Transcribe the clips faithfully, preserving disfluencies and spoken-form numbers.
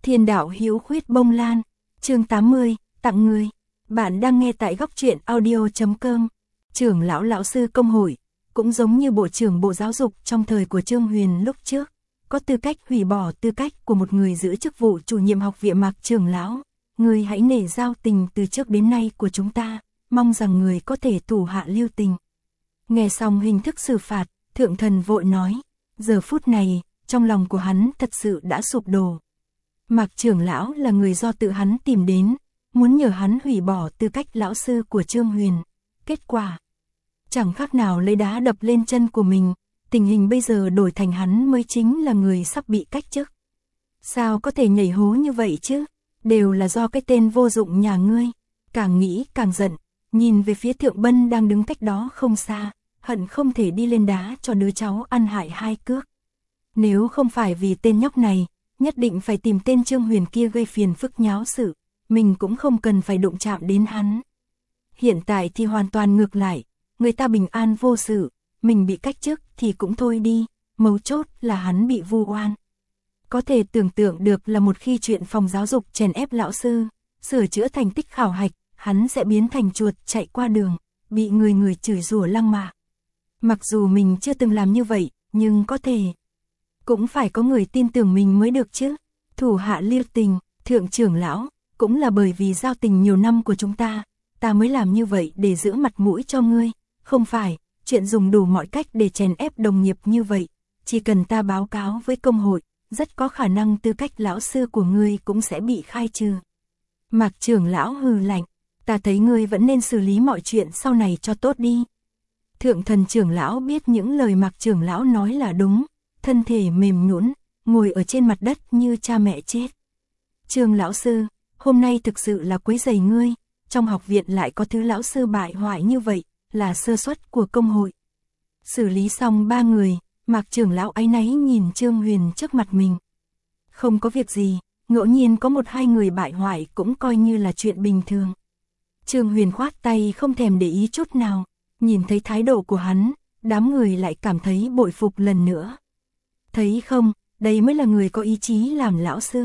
Thiên đạo hiếu khuyết bông lan, chương tám mươi, tặng người. Bạn đang nghe tại góc truyện audio chấm com. Trưởng lão lão sư công hội, cũng giống như bộ trưởng bộ giáo dục trong thời của Trương Huyền lúc trước, có tư cách hủy bỏ tư cách của một người giữ chức vụ chủ nhiệm học viện Mạc trưởng lão. Người hãy nể giao tình từ trước đến nay của chúng ta, mong rằng người có thể thủ hạ lưu tình. Nghe xong hình thức xử phạt, thượng thần vội nói, giờ phút này, trong lòng của hắn thật sự đã sụp đổ. Mạc trưởng lão là người do tự hắn tìm đến, muốn nhờ hắn hủy bỏ tư cách lão sư của Trương Huyền. Kết quả, chẳng khác nào lấy đá đập lên chân của mình, tình hình bây giờ đổi thành hắn mới chính là người sắp bị cách chức. Sao có thể nhảy hố như vậy chứ? Đều là do cái tên vô dụng nhà ngươi. Càng nghĩ càng giận, nhìn về phía Thượng Bân đang đứng cách đó không xa, hận không thể đi lên đá cho đứa cháu ăn hại hai cước. Nếu không phải vì tên nhóc này, nhất định phải tìm tên Trương Huyền kia gây phiền phức nháo sự, mình cũng không cần phải đụng chạm đến hắn. Hiện tại thì hoàn toàn ngược lại, người ta bình an vô sự, mình bị cách chức thì cũng thôi đi, mấu chốt là hắn bị vu oan. Có thể tưởng tượng được là một khi chuyện phòng giáo dục chèn ép lão sư, sửa chữa thành tích khảo hạch, hắn sẽ biến thành chuột chạy qua đường, bị người người chửi rủa lăng mạ. Mặc dù mình chưa từng làm như vậy, nhưng có thể cũng phải có người tin tưởng mình mới được chứ. Thủ hạ lưu tình, thượng trưởng lão, cũng là bởi vì giao tình nhiều năm của chúng ta, ta mới làm như vậy để giữ mặt mũi cho ngươi, không phải chuyện dùng đủ mọi cách để chèn ép đồng nghiệp như vậy, chỉ cần ta báo cáo với công hội, rất có khả năng tư cách lão sư của ngươi cũng sẽ bị khai trừ. Mạc trưởng lão hừ lạnh, ta thấy ngươi vẫn nên xử lý mọi chuyện sau này cho tốt đi. Thượng thần trưởng lão biết những lời Mạc trưởng lão nói là đúng, thân thể mềm nhũn, ngồi ở trên mặt đất như cha mẹ chết. Trương lão sư, hôm nay thực sự là quấy rầy ngươi, trong học viện lại có thứ lão sư bại hoại như vậy, là sơ suất của công hội. Xử lý xong ba người, Mạc trưởng lão áy náy nhìn Trương Huyền trước mặt mình. Không có việc gì, ngẫu nhiên có một hai người bại hoại cũng coi như là chuyện bình thường. Trương Huyền khoát tay không thèm để ý chút nào, nhìn thấy thái độ của hắn, đám người lại cảm thấy bội phục lần nữa. Thấy không, đây mới là người có ý chí làm lão sư.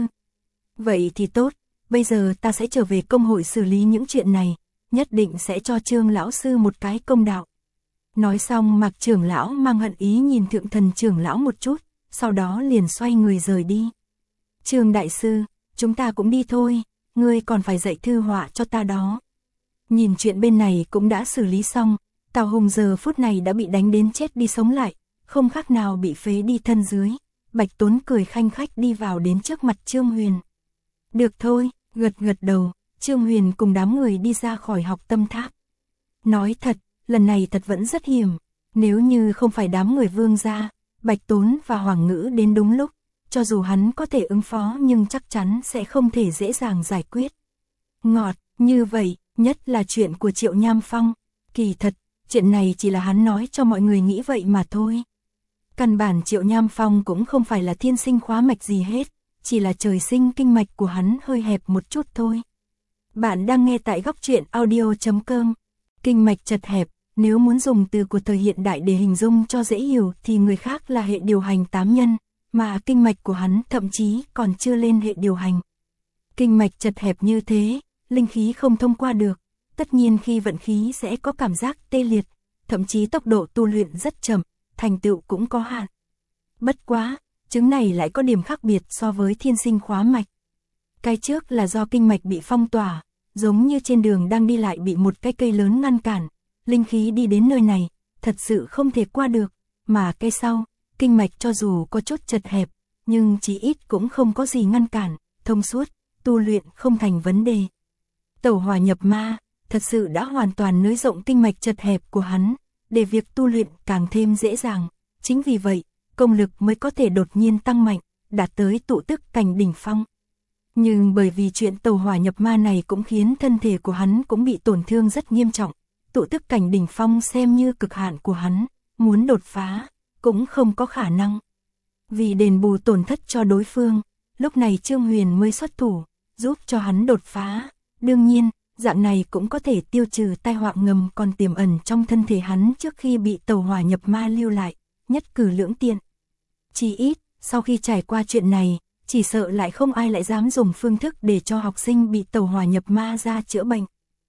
Vậy thì tốt, bây giờ ta sẽ trở về công hội xử lý những chuyện này, nhất định sẽ cho Trương lão sư một cái công đạo. Nói xong Mạc trưởng lão mang hận ý nhìn thượng thần trưởng lão một chút, sau đó liền xoay người rời đi. Trương đại sư, chúng ta cũng đi thôi, ngươi còn phải dạy thư họa cho ta đó. Nhìn chuyện bên này cũng đã xử lý xong, Tào Hùng giờ phút này đã bị đánh đến chết đi sống lại, không khác nào bị phế đi thân dưới. Bạch Tốn cười khanh khách đi vào đến trước mặt Trương Huyền. Được thôi, gật gật đầu, Trương Huyền cùng đám người đi ra khỏi học tâm tháp. Nói thật, lần này thật vẫn rất hiểm, nếu như không phải đám người Vương gia, Bạch Tốn và Hoàng Ngữ đến đúng lúc, cho dù hắn có thể ứng phó nhưng chắc chắn sẽ không thể dễ dàng giải quyết. Ngọt, như vậy, nhất là chuyện của Triệu Nham Phong, kỳ thật, chuyện này chỉ là hắn nói cho mọi người nghĩ vậy mà thôi. Căn bản Triệu Nham Phong cũng không phải là thiên sinh khóa mạch gì hết, chỉ là trời sinh kinh mạch của hắn hơi hẹp một chút thôi. Bạn đang nghe tại góc truyện audio chấm com. Kinh mạch chật hẹp, nếu muốn dùng từ của thời hiện đại để hình dung cho dễ hiểu thì người khác là hệ điều hành tám nhân, mà kinh mạch của hắn thậm chí còn chưa lên hệ điều hành. Kinh mạch chật hẹp như thế, linh khí không thông qua được, tất nhiên khi vận khí sẽ có cảm giác tê liệt, thậm chí tốc độ tu luyện rất chậm, thành tựu cũng có hạn. Bất quá, chứng này lại có điểm khác biệt so với thiên sinh khóa mạch. Cái trước là do kinh mạch bị phong tỏa, giống như trên đường đang đi lại bị một cái cây lớn ngăn cản, linh khí đi đến nơi này, thật sự không thể qua được, mà cái sau, kinh mạch cho dù có chút chật hẹp, nhưng chí ít cũng không có gì ngăn cản, thông suốt, tu luyện không thành vấn đề. Tẩu hỏa nhập ma, thật sự đã hoàn toàn nới rộng kinh mạch chật hẹp của hắn, để việc tu luyện càng thêm dễ dàng, chính vì vậy, công lực mới có thể đột nhiên tăng mạnh, đạt tới tụ tức cảnh đỉnh phong. Nhưng bởi vì chuyện tẩu hỏa nhập ma này cũng khiến thân thể của hắn cũng bị tổn thương rất nghiêm trọng, tụ tức cảnh đỉnh phong xem như cực hạn của hắn, muốn đột phá, cũng không có khả năng. Vì đền bù tổn thất cho đối phương, lúc này Trương Huyền mới xuất thủ, giúp cho hắn đột phá. Đương nhiên, dạng này cũng có thể tiêu trừ tai họa ngầm còn tiềm ẩn trong thân thể hắn trước khi bị tẩu hỏa nhập ma lưu lại, nhất cử lưỡng tiện. Chỉ ít, sau khi trải qua chuyện này, chỉ sợ lại không ai lại dám dùng phương thức để cho học sinh bị tẩu hỏa nhập ma ra chữa bệnh.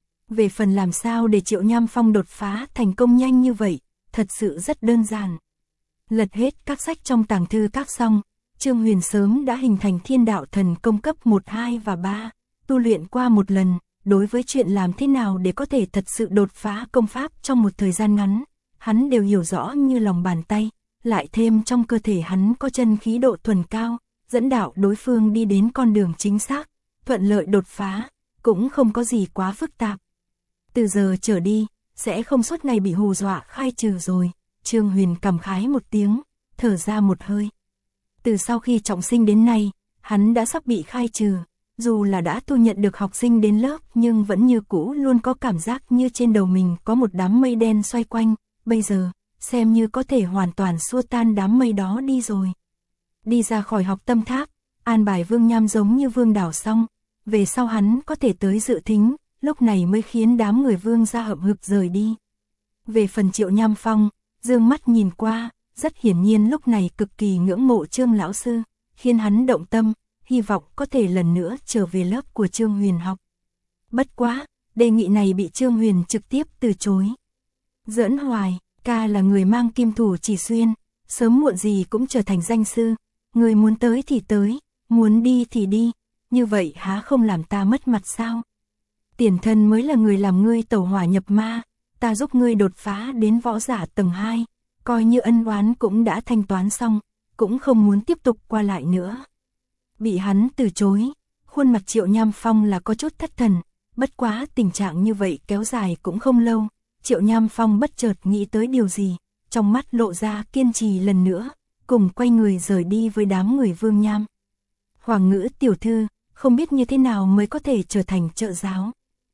Về phần làm sao để Triệu Nham Phong đột phá thành công nhanh như vậy, thật sự rất đơn giản. Lật hết các sách trong tàng thư các xong, Trương Huyền sớm đã hình thành thiên đạo thần công cấp một, hai và ba, tu luyện qua một lần, đối với chuyện làm thế nào để có thể thật sự đột phá công pháp trong một thời gian ngắn, hắn đều hiểu rõ như lòng bàn tay, lại thêm trong cơ thể hắn có chân khí độ thuần cao, dẫn đạo đối phương đi đến con đường chính xác, thuận lợi đột phá, cũng không có gì quá phức tạp. Từ giờ trở đi, sẽ không suốt ngày bị hù dọa khai trừ rồi, Trương Huyền cảm khái một tiếng, thở ra một hơi. Từ sau khi trọng sinh đến nay, hắn đã sắp bị khai trừ, dù là đã thu nhận được học sinh đến lớp nhưng vẫn như cũ luôn có cảm giác như trên đầu mình có một đám mây đen xoay quanh, bây giờ, xem như có thể hoàn toàn xua tan đám mây đó đi rồi. Đi ra khỏi học tâm tháp, an bài Vương Nham giống như Vương Đảo xong, về sau hắn có thể tới dự thính, lúc này mới khiến đám người Vương gia hậm hực rời đi. Về phần Triệu Nham Phong, dương mắt nhìn qua, rất hiển nhiên lúc này cực kỳ ngưỡng mộ Trương lão sư, khiến hắn động tâm, hy vọng có thể lần nữa trở về lớp của Trương Huyền học. Bất quá, đề nghị này bị Trương Huyền trực tiếp từ chối. Giỡn hoài, ca là người mang kim thủ chỉ xuyên, sớm muộn gì cũng trở thành danh sư, người muốn tới thì tới, muốn đi thì đi, như vậy há không làm ta mất mặt sao? Tiền thân mới là người làm ngươi tẩu hỏa nhập ma, ta giúp ngươi đột phá đến võ giả tầng hai, coi như ân oán cũng đã thanh toán xong, cũng không muốn tiếp tục qua lại nữa. Bị hắn từ chối, khuôn mặt Triệu Nham Phong là có chút thất thần, bất quá tình trạng như vậy kéo dài cũng không lâu, Triệu Nham Phong bất chợt nghĩ tới điều gì, trong mắt lộ ra kiên trì lần nữa, cùng quay người rời đi với đám người Vương Nham. Hoàng Ngữ tiểu thư, không biết như thế nào mới có thể trở thành trợ giáo.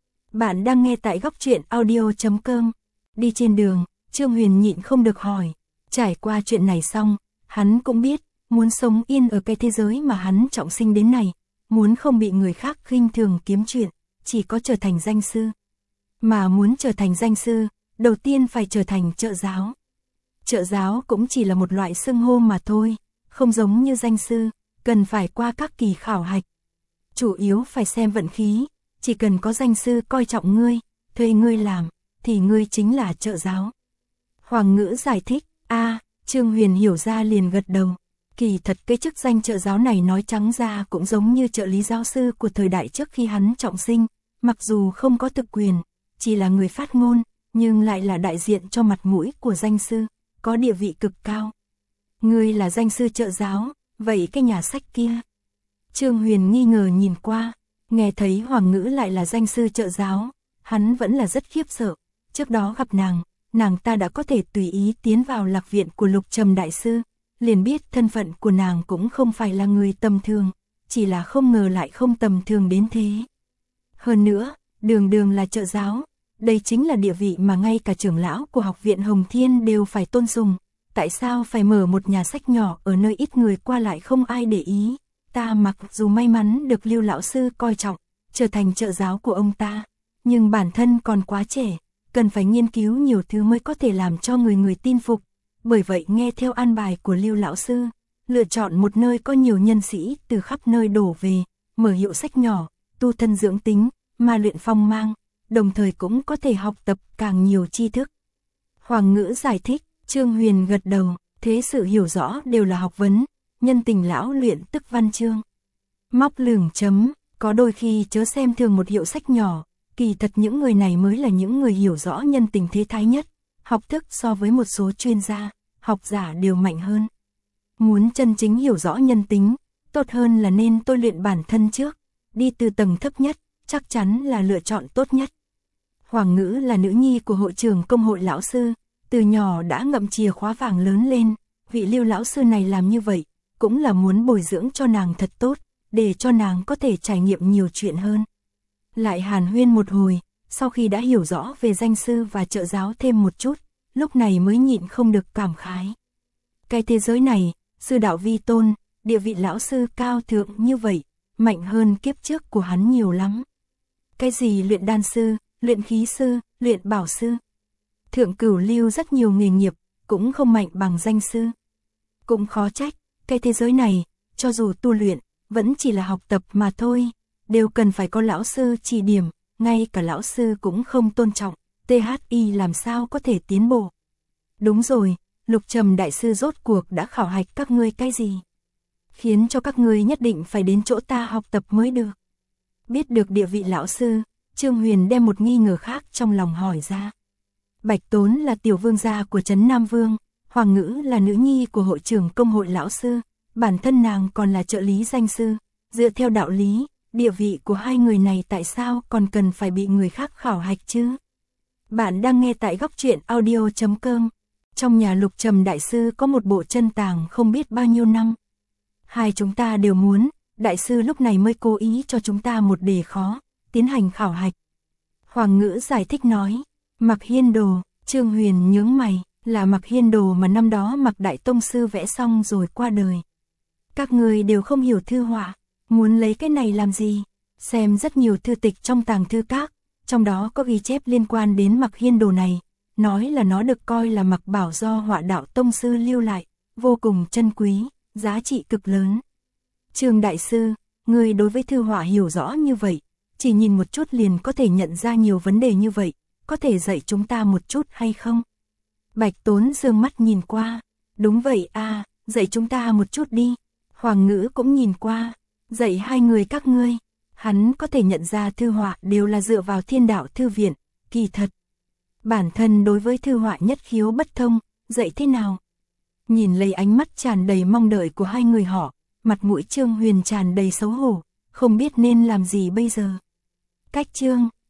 Bạn đang nghe tại góc truyện audio chấm com. Đi trên đường, Trương Huyền nhịn không được hỏi. Trải qua chuyện này xong, hắn cũng biết, muốn sống yên ở cái thế giới mà hắn trọng sinh đến này, muốn không bị người khác khinh thường kiếm chuyện, chỉ có trở thành danh sư. Mà muốn trở thành danh sư, đầu tiên phải trở thành trợ giáo. Trợ giáo cũng chỉ là một loại xưng hô mà thôi, không giống như danh sư, cần phải qua các kỳ khảo hạch. Chủ yếu phải xem vận khí, chỉ cần có danh sư coi trọng ngươi, thuê ngươi làm, thì ngươi chính là trợ giáo. Hoàng Ngữ giải thích, a, Trương Huyền hiểu ra liền gật đầu. Kỳ thật cái chức danh trợ giáo này nói trắng ra cũng giống như trợ lý giáo sư của thời đại trước khi hắn trọng sinh, mặc dù không có thực quyền, chỉ là người phát ngôn, nhưng lại là đại diện cho mặt mũi của danh sư, có địa vị cực cao. Ngươi là danh sư trợ giáo, vậy cái nhà sách kia? Trương Huyền nghi ngờ nhìn qua, nghe thấy Hoàng Ngữ lại là danh sư trợ giáo, hắn vẫn là rất khiếp sợ. Trước đó gặp nàng, nàng ta đã có thể tùy ý tiến vào lạc viện của Lục Trầm đại sư, liền biết thân phận của nàng cũng không phải là người tầm thường, chỉ là không ngờ lại không tầm thường đến thế. Hơn nữa, đường đường là trợ giáo, đây chính là địa vị mà ngay cả trưởng lão của học viện Hồng Thiên đều phải tôn sùng. Tại sao phải mở một nhà sách nhỏ ở nơi ít người qua lại không ai để ý? Ta mặc dù may mắn được Lưu lão sư coi trọng, trở thành trợ giáo của ông ta, nhưng bản thân còn quá trẻ, cần phải nghiên cứu nhiều thứ mới có thể làm cho người người tin phục. Bởi vậy nghe theo an bài của Lưu lão sư, lựa chọn một nơi có nhiều nhân sĩ từ khắp nơi đổ về, mở hiệu sách nhỏ, tu thân dưỡng tính, ma luyện phong mang, đồng thời cũng có thể học tập càng nhiều tri thức. Hoàng Ngữ giải thích, Trương Huyền gật đầu, thế sự hiểu rõ đều là học vấn, nhân tình lão luyện tức văn chương. Móc lửng chấm, có đôi khi chớ xem thường một hiệu sách nhỏ, kỳ thật những người này mới là những người hiểu rõ nhân tình thế thái nhất, học thức so với một số chuyên gia, học giả đều mạnh hơn. Muốn chân chính hiểu rõ nhân tính, tốt hơn là nên tôi luyện bản thân trước, đi từ tầng thấp nhất, chắc chắn là lựa chọn tốt nhất. Hoàng Ngữ là nữ nhi của hội trưởng công hội lão sư, từ nhỏ đã ngậm chìa khóa vàng lớn lên, vị Lưu lão sư này làm như vậy, cũng là muốn bồi dưỡng cho nàng thật tốt, để cho nàng có thể trải nghiệm nhiều chuyện hơn. Lại hàn huyên một hồi, sau khi đã hiểu rõ về danh sư và trợ giáo thêm một chút, lúc này mới nhịn không được cảm khái. Cái thế giới này, sư đạo vi tôn, địa vị lão sư cao thượng như vậy, mạnh hơn kiếp trước của hắn nhiều lắm. Cái gì luyện đan sư, luyện khí sư, luyện bảo sư. Thượng Cửu Lưu rất nhiều nghề nghiệp, cũng không mạnh bằng danh sư. Cũng khó trách, cái thế giới này, cho dù tu luyện, vẫn chỉ là học tập mà thôi, đều cần phải có lão sư chỉ điểm, ngay cả lão sư cũng không tôn trọng, tê hát i làm sao có thể tiến bộ. Đúng rồi, Lục Trầm đại sư rốt cuộc đã khảo hạch các ngươi cái gì? Khiến cho các ngươi nhất định phải đến chỗ ta học tập mới được. Biết được địa vị lão sư, Trương Huyền đem một nghi ngờ khác trong lòng hỏi ra. Bạch Tốn là tiểu vương gia của Trấn Nam Vương, Hoàng Ngữ là nữ nhi của hội trưởng công hội lão sư, bản thân nàng còn là trợ lý danh sư, dựa theo đạo lý, địa vị của hai người này tại sao còn cần phải bị người khác khảo hạch chứ? Bạn đang nghe tại góc truyện audio chấm com. Trong nhà Lục Trầm đại sư có một bộ chân tàng không biết bao nhiêu năm. Hai chúng ta đều muốn, đại sư lúc này mới cố ý cho chúng ta một đề khó, tiến hành khảo hạch. Hoàng Ngữ giải thích nói, Mạc Hiên Đồ, Trương Huyền nhướng mày, là Mạc Hiên Đồ mà năm đó Mạc Đại Tông Sư vẽ xong rồi qua đời. Các người đều không hiểu thư họa, muốn lấy cái này làm gì? Xem rất nhiều thư tịch trong tàng thư các, trong đó có ghi chép liên quan đến Mạc Hiên Đồ này, nói là nó được coi là Mạc Bảo do họa đạo Tông Sư lưu lại, vô cùng chân quý, giá trị cực lớn. Trương đại sư, người đối với thư họa hiểu rõ như vậy, chỉ nhìn một chút liền có thể nhận ra nhiều vấn đề như vậy, có thể dạy chúng ta một chút hay không? Bạch Tốn dương mắt nhìn qua, đúng vậy à, dạy chúng ta một chút đi. Hoàng Ngữ cũng nhìn qua, dạy hai người các ngươi, hắn có thể nhận ra thư họa đều là dựa vào Thiên Đạo Thư Viện, kỳ thật. Bản thân đối với thư họa nhất khiếu bất thông, dạy thế nào? Nhìn lấy ánh mắt tràn đầy mong đợi của hai người họ, mặt mũi Trương Huyền tràn đầy xấu hổ, không biết nên làm gì bây giờ. Cách Trương,